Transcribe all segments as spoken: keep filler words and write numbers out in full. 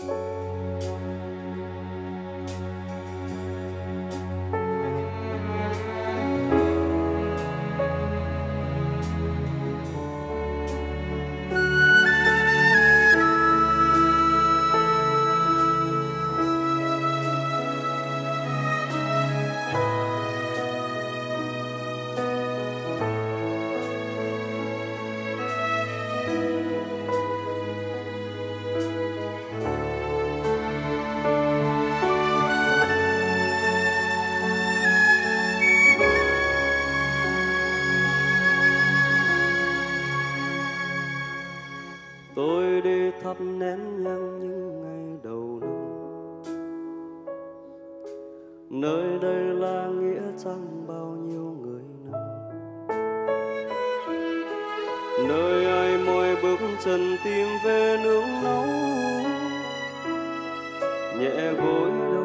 Tôi đi thắp nén nhang những ngày đầu năm, nơi đây là nghĩa trang bao nhiêu người nằm, nơi ai mỏi bước chân tìm về nương náu, nhẹ gối đầu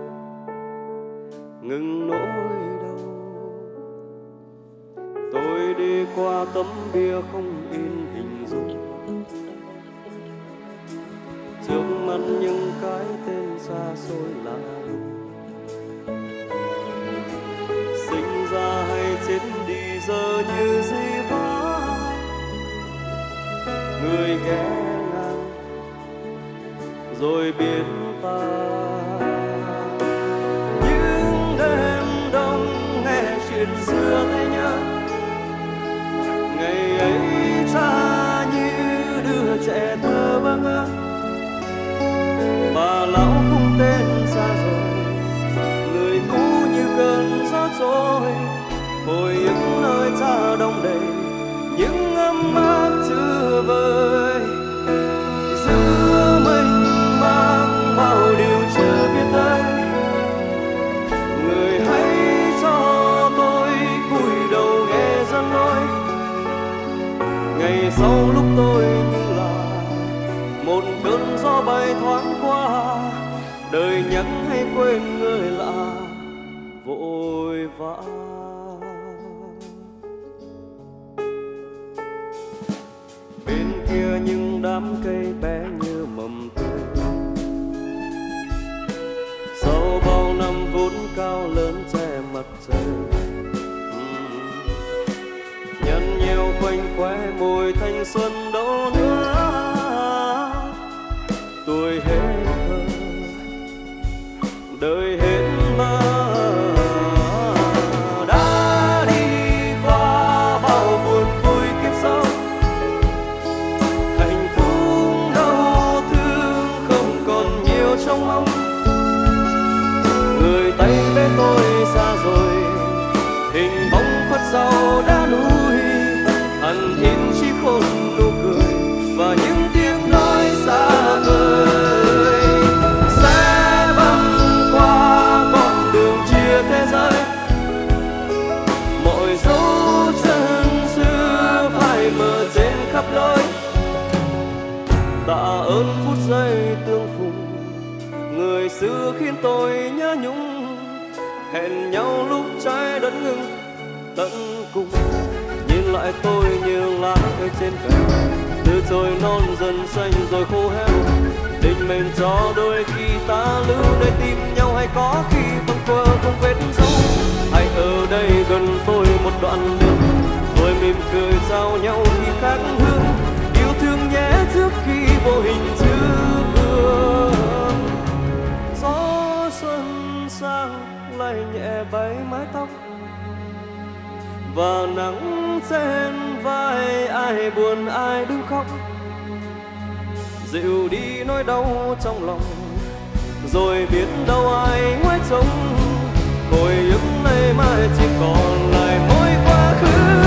ngừng nỗi đau. Tôi đi qua tấm bia không in hình dung, trước mắt những cái tên xa xôi lạ lùng. Sinh ra hay chết đi giờ như di vã, người ghé ngang rồi biến ta. Những đêm đông nghe chuyện xưa thấy nhớ, ngày ấy ta như đứa trẻ thơ bơ ngơ. Bà lão không tên xa rồi, người cũ như cơn gió trôi, hồi ức nơi ta đông đầy những ấm áp chưa vơi. Giữa mênh mang bao điều chưa biết đây, người hãy cho tôi cúi đầu nghe dân lối. Ngày sau lúc tôi như là một cơn gió bay thoáng qua, đời nhắc hay quên người lạ vội vã. Bên kia những đám cây bé như mầm tươi, sau bao năm vốn cao lớn che mặt trời. Nhăn nheo quanh khóe môi thanh xuân đâu nữa, tuổi hết thơ đời hết mơ. Đã đi qua bao buồn vui kiếp sau, hạnh phúc đau thương không còn nhiều trong mong. Người tay bên tôi xa rồi, hình bóng khuất sau đá núi, hằn in chỉ khôn nụ cười và những tiếng nói xa vời. Sẽ băng qua con đường chia thế giới, mọi dấu chân xưa phai mờ trên khắp lối. Tạ ơn phút giây tương phùng, người xưa khiến tôi nhớ nhung. Hẹn nhau lúc trái đất ngừng tận cùng, nhìn lại tôi như lá cây trên cành, từ trồi non dần xanh rồi khô héo. Định mệnh cho đôi khi ta lưu để tìm nhau, hay có khi bâng quơ không vết dấu. Hãy ở đây gần tôi một đoạn đường, rồi mỉm cười chào nhau khi khác hướng. Yêu thương nhé trước khi vô hình trước gương. Gió xuân sang lay nhẹ bay mái tóc, và nắng trên vai ai buồn ai đứng khóc. Dịu đi nỗi đau trong lòng, rồi biết đâu ai ngoái trông. Hồi ức nay mai chỉ còn lại mỗi quá khứ.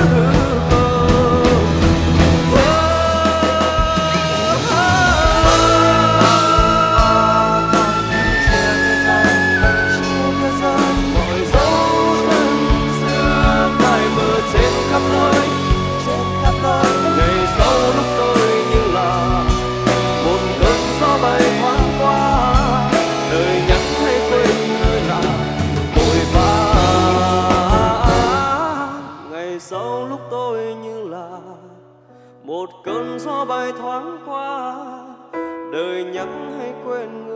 Một cơn gió bay thoáng qua, đời nhắc hay quên người